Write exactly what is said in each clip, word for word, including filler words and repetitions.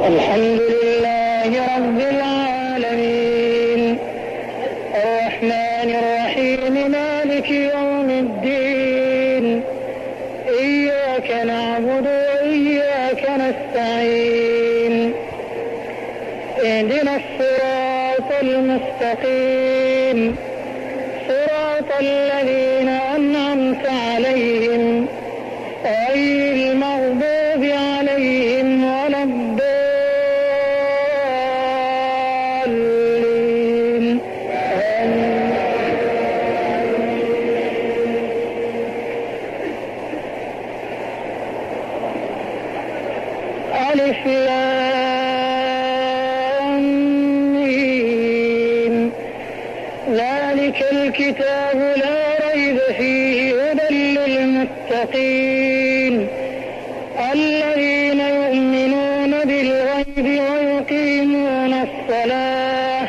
الحمد لله رب العالمين الرحمن الرحيم مالك يوم الدين إياك نعبد وإياك نستعين اهدنا الصراط المستقيم صراط الذين أنعمت عليهم غير المغضوب عليهم ولا الضالين ألف لام ميم ذلك الكتاب لا ريب فيه هدى للمتقين الذين يؤمنون بالغيب ويقيمون الصلاة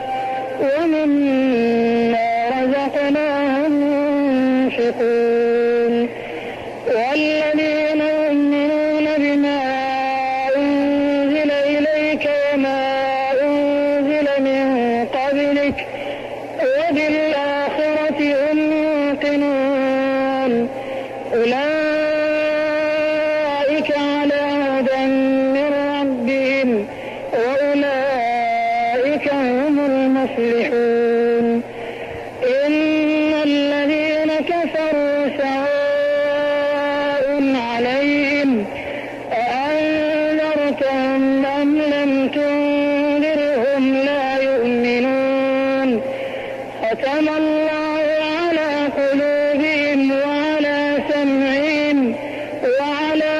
ومما رزقناهم ينفقون والذين يؤمنون بما أنزل إليك وما أنزل من قبلك وبالآخرة هم يوقنون أولئك على هدى من ربهم وأولئك هم المفلحون إن الذين كفروا سواء عليهم أأنذرتهم أم لم تنذرهم لا يؤمنون ختم الله على قلوبهم وعلى سمعهم وعلى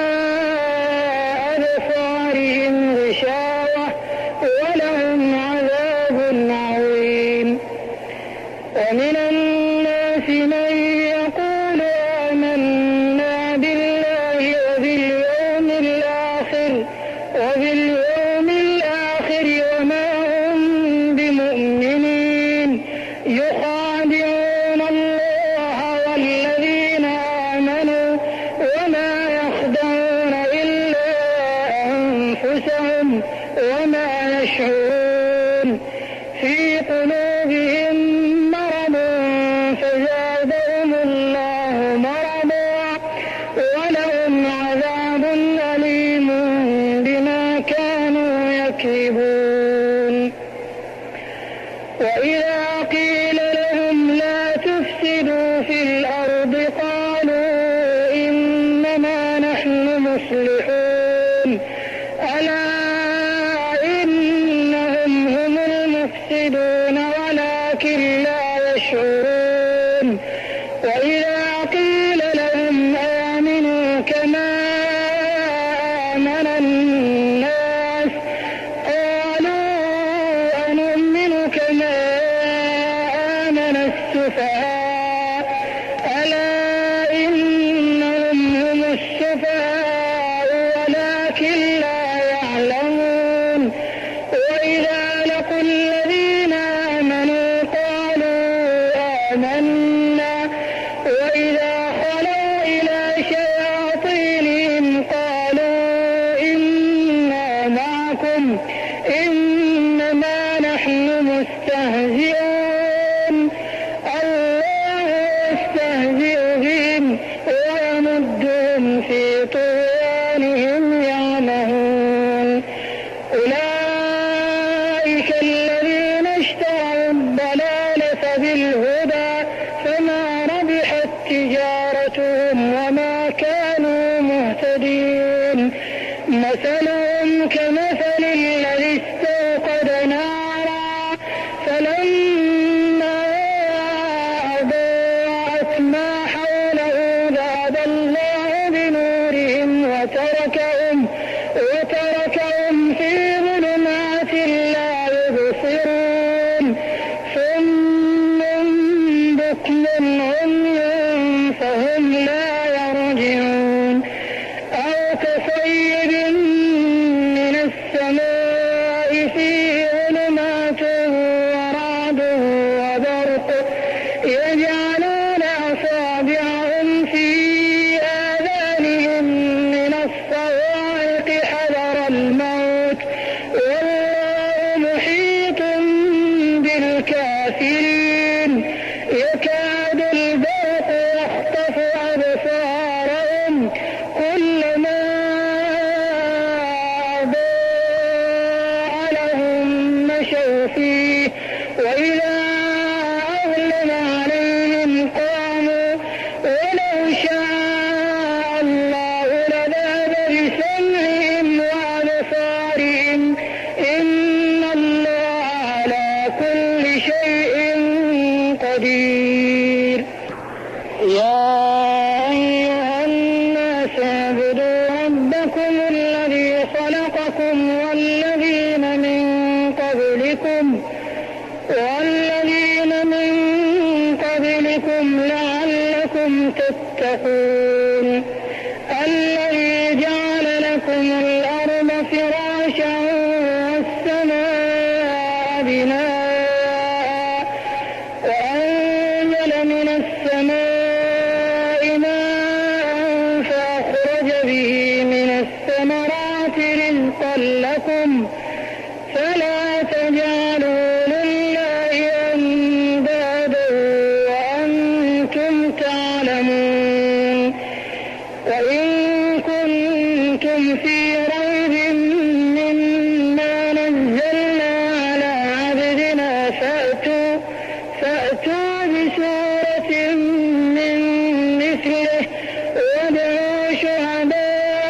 أبصارهم غشاوة ولهم عذاب عظيم ومن الناس من يقول آمنا بالله وباليوم الآخر وباليوم الآخر وما هم بمؤمنين يخادعون الله والذين آمنوا وما يخدعون إلا أنفسهم وما يشعرون في قلوبهم مرض فزادهم الله مرضا ولهم عذاب أليم بما كانوا يكذبون وإذا قيل لهم لا تفسدوا في الأرض قالوا إنما نحن مصلحون ألا إنهم هم المفسدون ولكن لا يشعرون وإذا قيل لهم آمنوا كما آمن الناس قالوا أنؤمن كما آمن السفهاء ألا إنهم هم السفهاء ولكن لا يعلمون وإذا لقوا الذين آمنوا قالوا آمنا وإذا خلوا إلى شياطينهم قالوا إنا معكم إنما نحن مستهزئون الله يستهزئ بهم ويمدهم في طغيانهم يعمهون أولئك الذين اشتروا الضلالة بالهدى فما ربحت تجارتهم وما كانوا مهتدين مثلهم كمثل الذي استوقد نارا فلما أضاءت ما حوله ذهب الله بنورهم وتركهم وتركهم في ظلمات لا يبصرون ثم بكم عمي فهم لا يرجعون أو كصيب من السماء ألقوا فيه وإذا أظلم عليهم قاموا ولو شاء الله لذهب بسمعهم وأبصارهم إن الله على كل شيء قدير. يا أيها الناس اعبدوا ربكم الذي خلقكم والذين من قبلكم والذين من قبلكم لعلكم تتقون الذي جعل لكم الأرض فراشا والسماء بناء وأنزل من السماء ماء فأخرج به من الثمرات رزقا لكم فلا تجعلوا لله أندادا وأنتم تعلمون. وإن كنتم في ريب مما نزلنا على عبدنا فأتوا, فأتوا بسورة من مثله وادعوا شهداءكم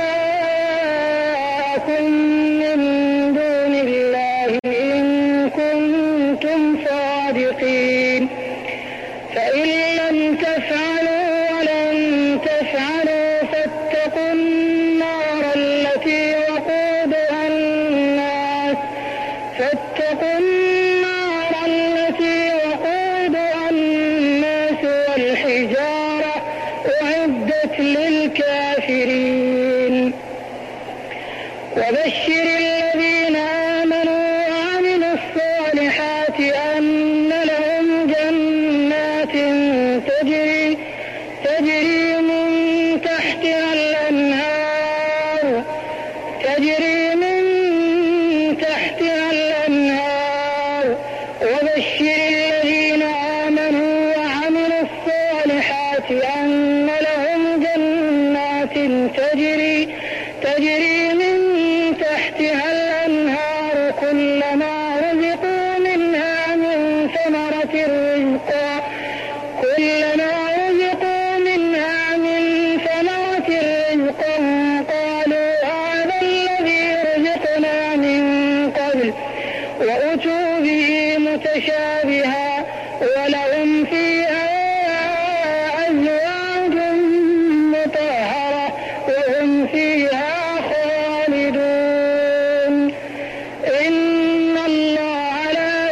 من دون الله إن كنتم صادقين. فإن لم تفعلوا ولن تفعلوا فاتقوا النار التي وقودها الناس فاتقوا النار التي وقودها الناس والحجارة أعدت للكافرين. وبشر الذين آمنوا وعملوا الصالحات أن لهم جنات تجري, تجري من تحتها الأنهار تجري من تحتها الأنهار. وبشر الذين آمنوا وعملوا الصالحات أن لهم جنات تجري, تجري من تحتها الأنهار كلما رزقوا منها من ثمرة رزقا كلما رزقوا منها من ثمرة رزقا قالوا هذا الذي رزقنا من قبل وأتوا به متشابها ولهم فيها أزواج مطهرة وهم فيها خالدون. إن الله لا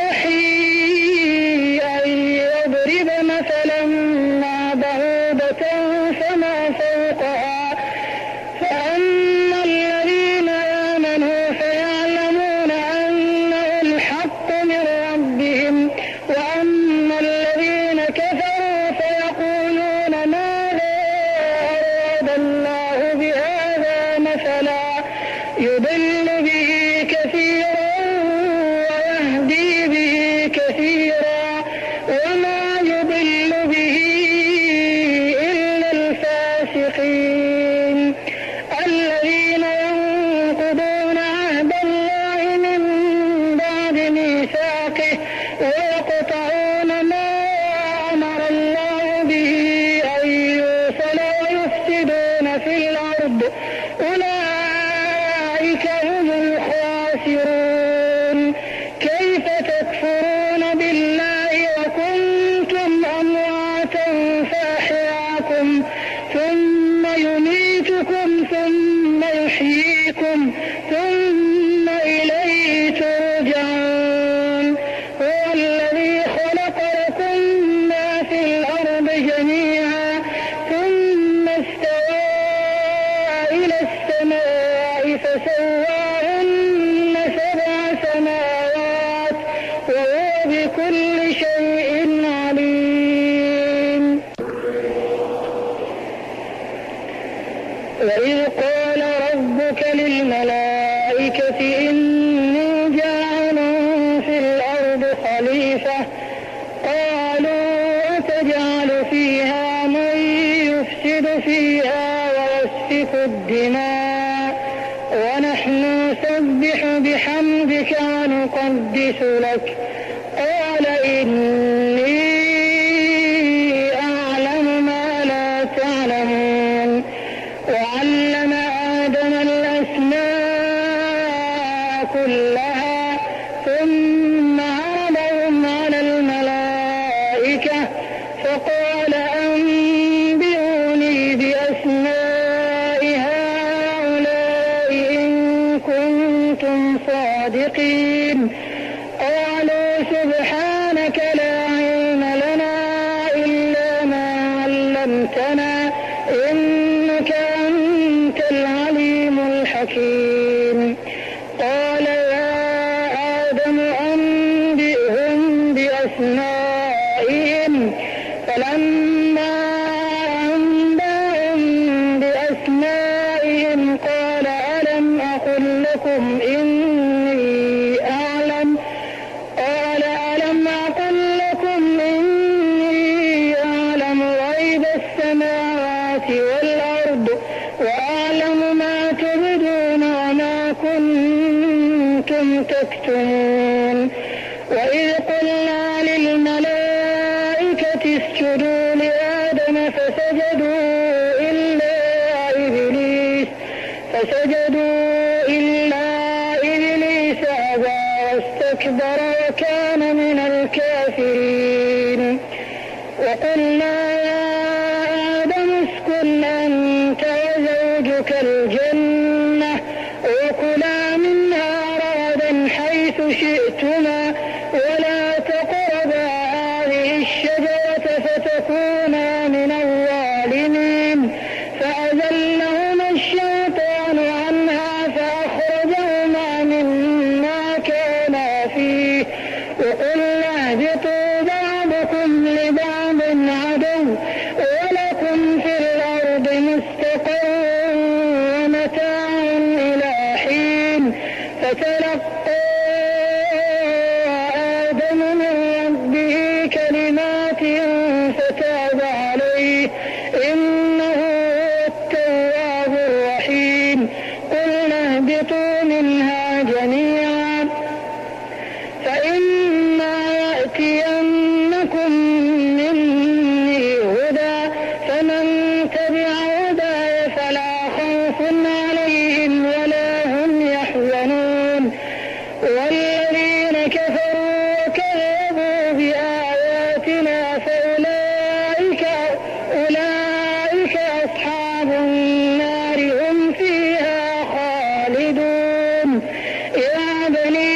يستحيي أن يضرب مثلا ما بعوضة فما فوقها فأما الذين آمنوا فيعلمون أنه الحق من ربهم وأما الذين كفروا فيقولون ماذا أراد الله بهذا مثلا يضل به كثيرا ويهدي به كثيرا وما يضل به إلا الفاسقين الذين ينقضون عهد الله من بعد ميثاقه ويقطعون ما أمر الله به أن يوصل ويفسدون في الأرض أولئك هم الخاسرون. كيف تكفرون بالله وكنتم أمواتا فأحياكم ثم يميتكم ثم يحييكم ثم إليه ترجعون. هو الذي خلق لكم ما في الأرض جميعا ثم استوى إلى السماء فسواهن سبع سماوات وهو بكل شيء عليم. وإذ قال ربك للملائكة إني جاعل في الأرض خليفة قالوا أتجعل فيها من يفسد فيها ويسفك الدماء ونحن نسبح بحمدك ونقدس لك قال إني أعلم ما لا تعلمون وعلم آدم الأسماء كلها ثم عرضهم على الملائكة فقال أنبئوني بأسماء هؤلاء إن كنتم صادقين قالوا سبحانك لا علم لنا إلا ما علمتنا إنك أنت العليم الحكيم قال يا آدم أنبئهم بأسمائهم فلما أنبأهم بأسمائهم قال ألم أقل لكم إني أعلم قال ألم أقل لكم إني أعلم غيب السماوات والأرض وأعلم ما تبدون وما كنتم تكتمون وإذ قلنا للملائكة اسجدوا لآدم فسجدوا إلا إبليس فسجدوا إلا إبليس أبى واستكبر وكان من الكافرين وقلنا يا آدم اسكن أنت وزوجك الجنة وكلا منها رغدا حيث شئتما ولا تقربا هذه الشجرة فتكونا من الظالمين فأزلهما الشيطان عنها فأخرجهما مما كانا فيه وقلنا اهبطوا بعضكم لبعض عدو ولكم في الأرض مستقر ومتاع إلى حين فتلقى آدم من ربه كلمات فتاب عليه إنه هو التواب الرحيم قلنا اهبطوا منها جميعا فإما يأتينكم مني هدى فمن تبع هداي فلا خوف عليهم ولا هم يحزنون والذين كفروا وكذبوا بآياتنا فأولئك أولئك أصحاب النار هم فيها خالدون يا بني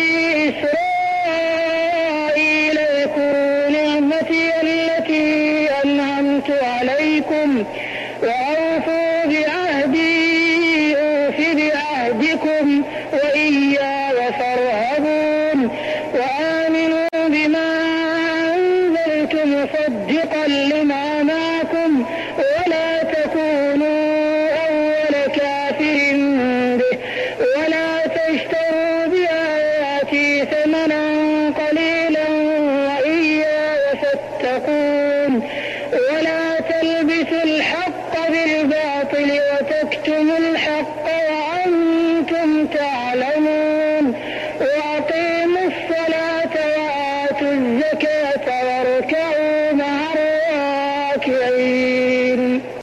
إسرائيل اذكروا نعمتي التي أنعمت عليكم وأوفوا بعهدي أوف بعهدكم وإياي فارهبون وآمنوا بما أنزلت مصدقا لما معكم ولا تكونوا أول كافر به ولا تشتروا بآياتي ثمنا قليلا وإياي فاتقون ولا تلبسوا الحق بالباطل وتكتموا الحق وأنتم تعلمون وأقيموا الصلاة وآتوا الزكاة واركعوا مع الراكعين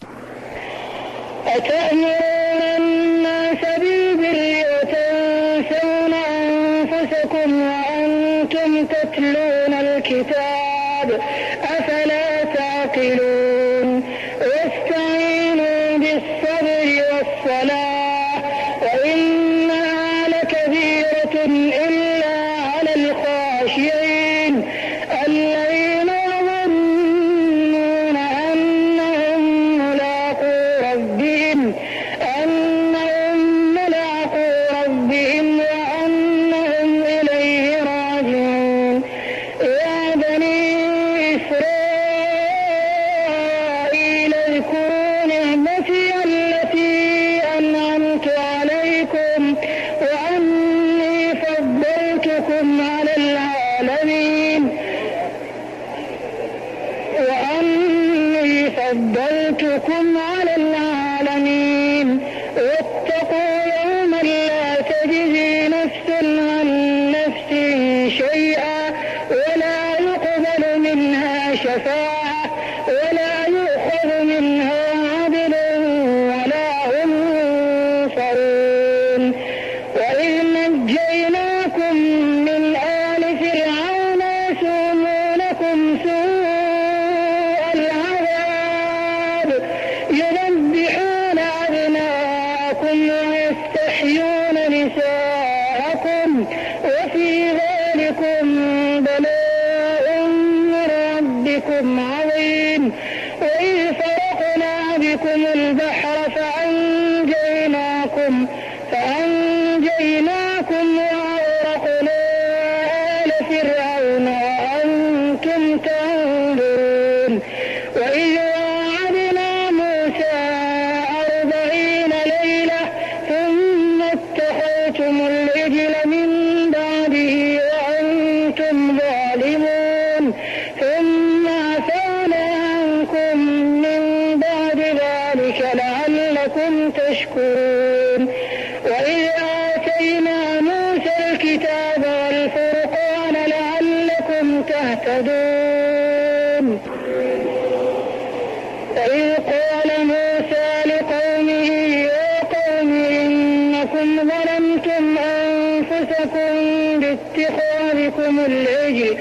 أتأمرون الناس بالبر وتنسون أنفسكم وأنتم تتلون الكتاب أفلا تعقلون واستعينوا بالصبر والصلاة وإنها لكبيرة إلا على الخاشعين الذين يظنون أنهم ملاقو ربهم أنهم ملاقو ربهم وأنهم إليه راجعون يا بني إسرائيل وإذ نجيناكم من آل فرعون يسومونكم سوء العذاب يذبحون أبناءكم ويستحيون نساءكم وفي ذلكم بلاء من ربكم عظيم. وإذ فرقنا بكم البحر فأنجيناكم فأنجيناكم وأغرقنا آل فرعون وأنتم تنظرون. وإذ واعدنا موسى أربعين ليلة ثم اتخذتم العجل من بعده وأنتم ظالمون ثم عفونا عنكم من بعد ذلك لعلكم تشكرون. وإذ آتينا موسى الكتاب والفرقان لعلكم تهتدون. وإذ قال موسى لقومه يا قوم إنكم ظلمتم أنفسكم باتخاذكم العجل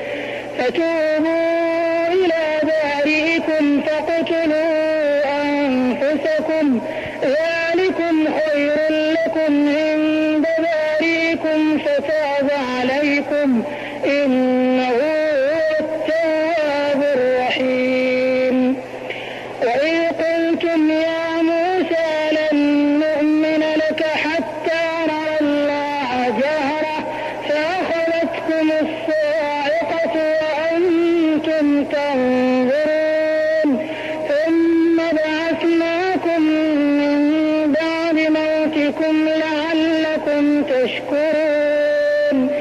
فتوبوا إلى بارئكم فاقتلوا أنفسكم ذلكم خير لكم عند بارئكم فتاب عليكم إنه هو التواب الرحيم. وإذ قلتم يا موسى لن نؤمن لك حتى نرى الله جهرة فأخذتكم الصاعقة وأنتم تنظرون ثم بعثناكم من بعد موتكم لعلكم تشكرون.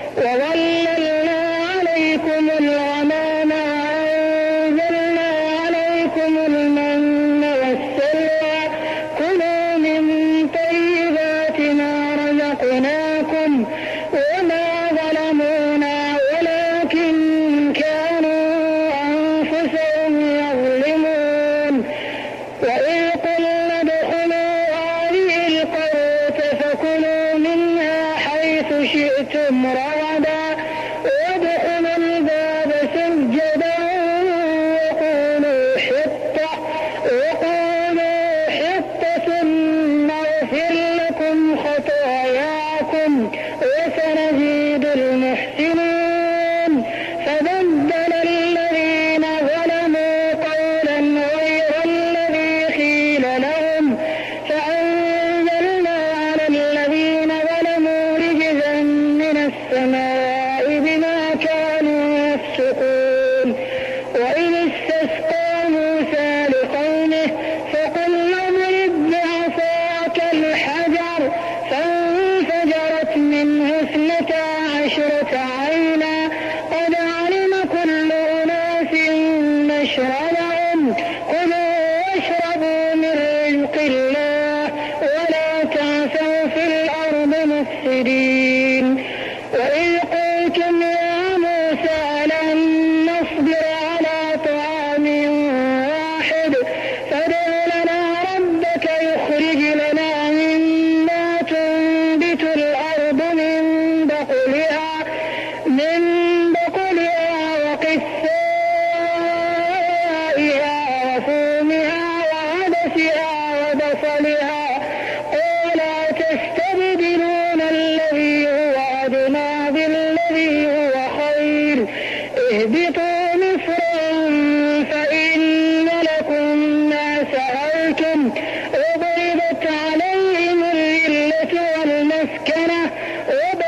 وظللنا عليكم الغمام وأنزلنا عليكم المن والسلوى كلوا من طيبات ما رزقناكم وما ظلمونا ولكن كانوا أنفسهم يظلمون. وإذ قلنا ادخلوا هذه القرية فكلوا منها حيث شئتم رغدا وادخلوا الباب سجدا وقولوا حطة وقولوا حطة نغفر لكم خطاياكم وسنزيد المحسنين. فبدل الذين ظلموا قولا غير الذي قيل لهم فأنزلنا على الذين ظلموا رجزا من السماء بما كانوا يفسقون. وإذ استسقى موسى لقومه فقل اضرب بعصاك الحجر فانفجرت منه اثنتا عشرة عينا قد علم كل أناس مشربهم كلوا واشربوا من رزق الله ولا تعثوا في الأرض مفسدين. وإذ قلتم يا موسى لن نصبر على طعام واحد فادع لنا ربك يخرج لنا مما تنبت الأرض من بقلها من بقلها وقثائها وفومها وعدسها وبصلها قال تستبدلون الذي هو أدنى بالذي هو خير اهبطوا مصرا فإن لكم ما سألتم وضربت عليهم الذلة والمسكنة